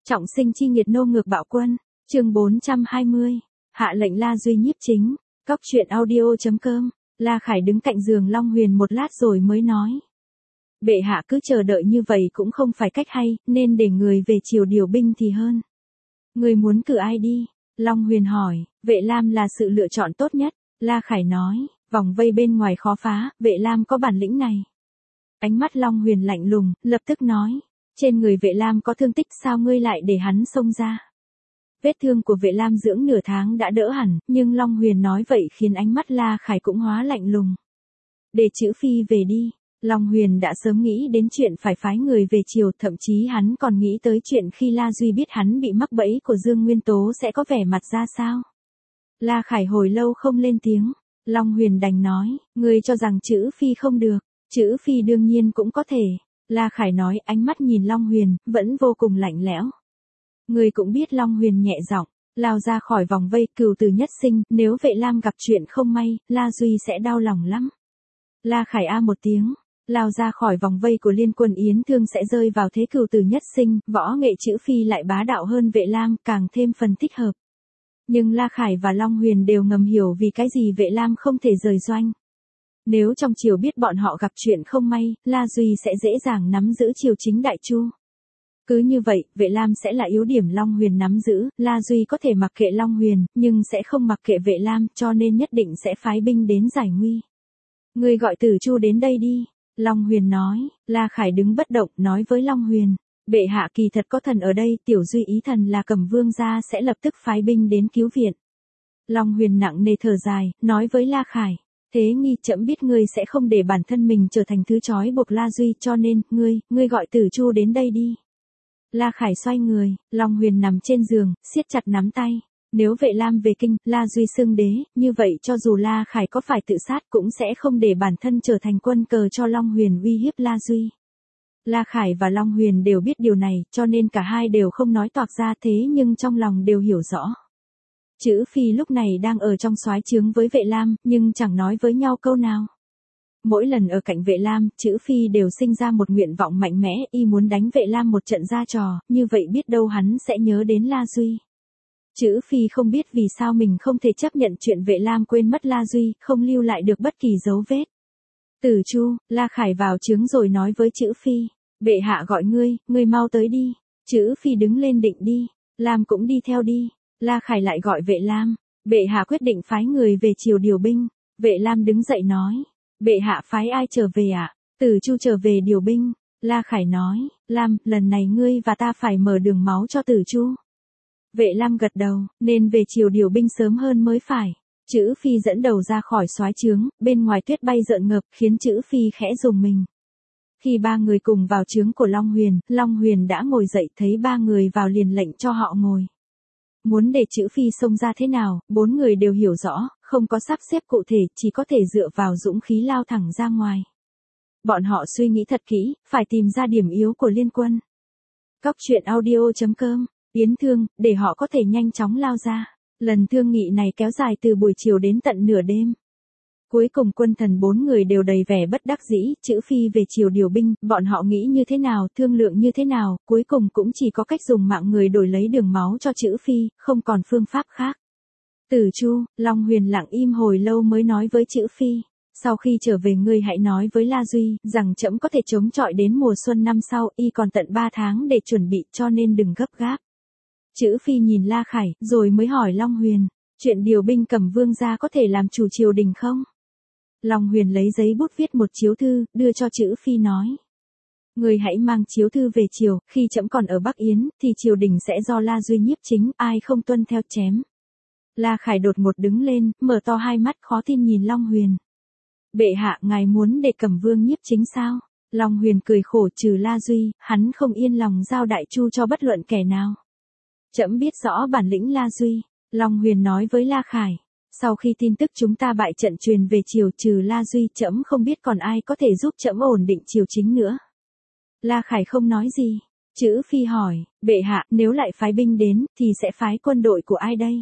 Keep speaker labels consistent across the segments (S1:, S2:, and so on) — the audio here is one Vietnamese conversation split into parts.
S1: Trọng sinh chi nghiệt nô ngược bạo quân, chương 420, hạ lệnh La Duy nhiếp chính, cóc truyện audio.com, La Khải đứng cạnh giường Long Huyền một lát rồi mới nói. Bệ hạ cứ chờ đợi như vậy cũng không phải cách hay, nên để người về triều điều binh thì hơn. Người muốn cử ai đi? Long Huyền hỏi, Vệ Lam là sự lựa chọn tốt nhất, La Khải nói, vòng vây bên ngoài khó phá, Vệ Lam có bản lĩnh này. Ánh mắt Long Huyền lạnh lùng, lập tức nói. Trên người Vệ Lam có thương tích sao ngươi lại để hắn xông ra? Vết thương của Vệ Lam dưỡng nửa tháng đã đỡ hẳn, nhưng Long Huyền nói vậy khiến ánh mắt La Khải cũng hóa lạnh lùng. Để Chữ Phi về đi. Long Huyền đã sớm nghĩ đến chuyện phải phái người về triều, thậm chí hắn còn nghĩ tới chuyện khi La Duy biết hắn bị mắc bẫy của Dương Nguyên Tố sẽ có vẻ mặt ra sao. La Khải hồi lâu không lên tiếng, Long Huyền đành nói, ngươi cho rằng Chữ Phi không được, Chữ Phi đương nhiên cũng có thể. La Khải nói, ánh mắt nhìn Long Huyền, vẫn vô cùng lạnh lẽo. Người cũng biết Long Huyền nhẹ giọng, lao ra khỏi vòng vây, cừu tử nhất sinh, nếu Vệ Lam gặp chuyện không may, La Duy sẽ đau lòng lắm. La Khải a một tiếng, lao ra khỏi vòng vây của liên quân Yến Thương sẽ rơi vào thế cừu tử nhất sinh, võ nghệ Chữ Phi lại bá đạo hơn Vệ Lam, càng thêm phần thích hợp. Nhưng La Khải và Long Huyền đều ngầm hiểu vì cái gì Vệ Lam không thể rời doanh. Nếu trong triều biết bọn họ gặp chuyện không may, La Duy sẽ dễ dàng nắm giữ triều chính đại chu. Cứ như vậy, Vệ Lam sẽ là yếu điểm Long Huyền nắm giữ, La Duy có thể mặc kệ Long Huyền, nhưng sẽ không mặc kệ Vệ Lam, cho nên nhất định sẽ phái binh đến giải nguy. Người gọi Tử Chu đến đây đi, Long Huyền nói. La Khải đứng bất động, nói với Long Huyền, bệ hạ kỳ thật có thần ở đây, Tiểu Duy ý thần là Cẩm Vương gia sẽ lập tức phái binh đến cứu viện. Long Huyền nặng nề thở dài, nói với La Khải. Thế nghi trẫm biết ngươi sẽ không để bản thân mình trở thành thứ trói buộc La Duy, cho nên, ngươi gọi Tử Chu đến đây đi. La Khải xoay người, Long Huyền nằm trên giường, siết chặt nắm tay. Nếu Vệ Lam về kinh, La Duy xưng đế, như vậy cho dù La Khải có phải tự sát cũng sẽ không để bản thân trở thành quân cờ cho Long Huyền uy hiếp La Duy. La Khải và Long Huyền đều biết điều này, cho nên cả hai đều không nói toạc ra, thế nhưng trong lòng đều hiểu rõ. Chữ Phi lúc này đang ở trong soái trướng với Vệ Lam, nhưng chẳng nói với nhau câu nào. Mỗi lần ở cạnh Vệ Lam, Chữ Phi đều sinh ra một nguyện vọng mạnh mẽ, y muốn đánh Vệ Lam một trận ra trò, như vậy biết đâu hắn sẽ nhớ đến La Duy. Chữ Phi không biết vì sao mình không thể chấp nhận chuyện Vệ Lam quên mất La Duy, không lưu lại được bất kỳ dấu vết. Tử Chu, La Khải vào trướng rồi nói với Chữ Phi, bệ hạ gọi ngươi mau tới đi. Chữ Phi đứng lên định đi, Lam cũng đi theo đi. La Khải lại gọi Vệ Lam, bệ hạ quyết định phái người về triều điều binh. Vệ Lam đứng dậy nói, bệ hạ phái ai trở về ạ? Tử Chu trở về điều binh. La Khải nói, Lam, lần này ngươi và ta phải mở đường máu cho Tử Chu. Vệ Lam gật đầu, nên về triều điều binh sớm hơn mới phải. Chữ Phi dẫn đầu ra khỏi soái trướng, bên ngoài tuyết bay rợn ngập, khiến Chữ Phi khẽ rùng mình. Khi ba người cùng vào trướng của Long Huyền đã ngồi dậy, thấy ba người vào liền lệnh cho họ ngồi. Muốn để Chữ Phi xông ra thế nào, bốn người đều hiểu rõ, không có sắp xếp cụ thể, chỉ có thể dựa vào dũng khí lao thẳng ra ngoài. Bọn họ suy nghĩ thật kỹ, phải tìm ra điểm yếu của liên quân. Cóc truyện audio.com, Yến Thương, để họ có thể nhanh chóng lao ra. Lần thương nghị này kéo dài từ buổi chiều đến tận nửa đêm. Cuối cùng quân thần bốn người đều đầy vẻ bất đắc dĩ, Chữ Phi về triều điều binh, bọn họ nghĩ như thế nào, thương lượng như thế nào, cuối cùng cũng chỉ có cách dùng mạng người đổi lấy đường máu cho Chữ Phi, không còn phương pháp khác. Tử Chu, Long Huyền lặng im hồi lâu mới nói với Chữ Phi, sau khi trở về ngươi hãy nói với La Duy, rằng trẫm có thể chống chọi đến mùa xuân năm sau, y còn tận 3 tháng để chuẩn bị, cho nên đừng gấp gáp. Chữ Phi nhìn La Khải, rồi mới hỏi Long Huyền, chuyện điều binh Cẩm Vương gia có thể làm chủ triều đình không? Long Huyền lấy giấy bút viết một chiếu thư, đưa cho Chữ Phi nói. Người hãy mang chiếu thư về triều, khi trẫm còn ở Bắc Yến, thì triều đình sẽ do La Duy nhiếp chính, ai không tuân theo chém. La Khải đột ngột đứng lên, mở to hai mắt khó tin nhìn Long Huyền. Bệ hạ, ngài muốn để Cẩm Vương nhiếp chính sao? Long Huyền cười khổ, trừ La Duy, hắn không yên lòng giao đại chu cho bất luận kẻ nào. Trẫm biết rõ bản lĩnh La Duy, Long Huyền nói với La Khải. Sau khi tin tức chúng ta bại trận truyền về triều, trừ La Duy, trẫm không biết còn ai có thể giúp trẫm ổn định triều chính nữa. La Khải không nói gì. Chữ Phi hỏi, bệ hạ, nếu lại phái binh đến, thì sẽ phái quân đội của ai đây?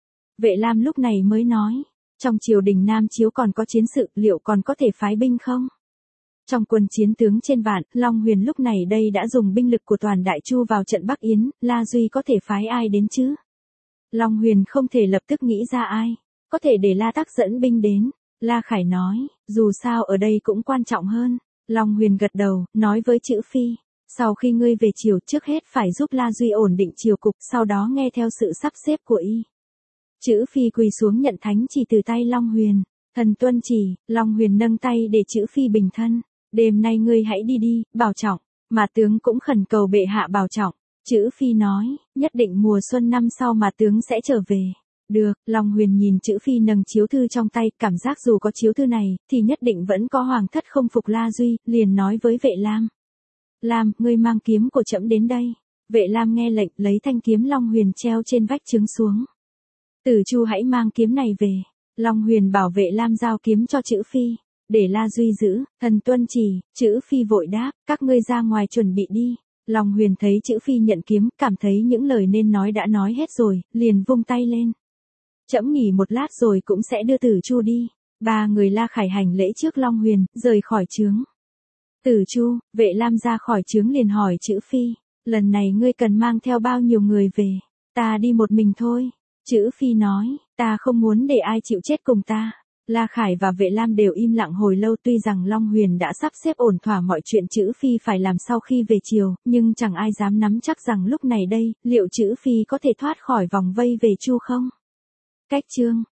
S1: Vệ Lam lúc này mới nói, trong triều đình Nam Chiếu còn có chiến sự, liệu còn có thể phái binh không? Trong quân chiến tướng trên vạn, Long Huyền lúc này đây đã dùng binh lực của toàn Đại Chu vào trận Bắc Yến, La Duy có thể phái ai đến chứ? Long Huyền không thể lập tức nghĩ ra ai, có thể để La Tắc dẫn binh đến. La Khải nói, dù sao ở đây cũng quan trọng hơn. Long Huyền gật đầu, nói với Chữ Phi, sau khi ngươi về triều trước hết phải giúp La Duy ổn định triều cục, sau đó nghe theo sự sắp xếp của y. Chữ Phi quỳ xuống nhận thánh chỉ từ tay Long Huyền. Thần tuân chỉ. Long Huyền nâng tay để Chữ Phi bình thân. Đêm nay ngươi hãy đi đi, bảo trọng. Mà tướng cũng khẩn cầu bệ hạ bảo trọng. Chữ Phi nói, nhất định mùa xuân năm sau mà tướng sẽ trở về. Được. Long Huyền nhìn Chữ Phi nâng chiếu thư trong tay, cảm giác dù có chiếu thư này, thì nhất định vẫn có hoàng thất không phục La Duy, liền nói với Vệ Lam. Lam, ngươi mang kiếm của trẫm đến đây. Vệ Lam nghe lệnh, lấy thanh kiếm Long Huyền treo trên vách trướng xuống. Tử Chu hãy mang kiếm này về. Long Huyền bảo Vệ Lam giao kiếm cho Chữ Phi. Để La Duy giữ. Thần tuân chỉ. Chữ Phi vội đáp, các ngươi ra ngoài chuẩn bị đi. Long Huyền thấy Chữ Phi nhận kiếm, cảm thấy những lời nên nói đã nói hết rồi, liền vung tay lên. Trẫm nghỉ một lát rồi cũng sẽ đưa Tử Chu đi. Ba người La Khải hành lễ trước Long Huyền, rời khỏi trướng. Tử Chu, Vệ Lam ra khỏi trướng liền hỏi Chữ Phi, lần này ngươi cần mang theo bao nhiêu người về? Ta đi một mình thôi. Chữ Phi nói, ta không muốn để ai chịu chết cùng ta. La Khải và Vệ Lam đều im lặng hồi lâu, tuy rằng Long Huyền đã sắp xếp ổn thỏa mọi chuyện Chữ Phi phải làm sau khi về triều, nhưng chẳng ai dám nắm chắc rằng lúc này đây, liệu Chữ Phi có thể thoát khỏi vòng vây về Chu không? Cách chương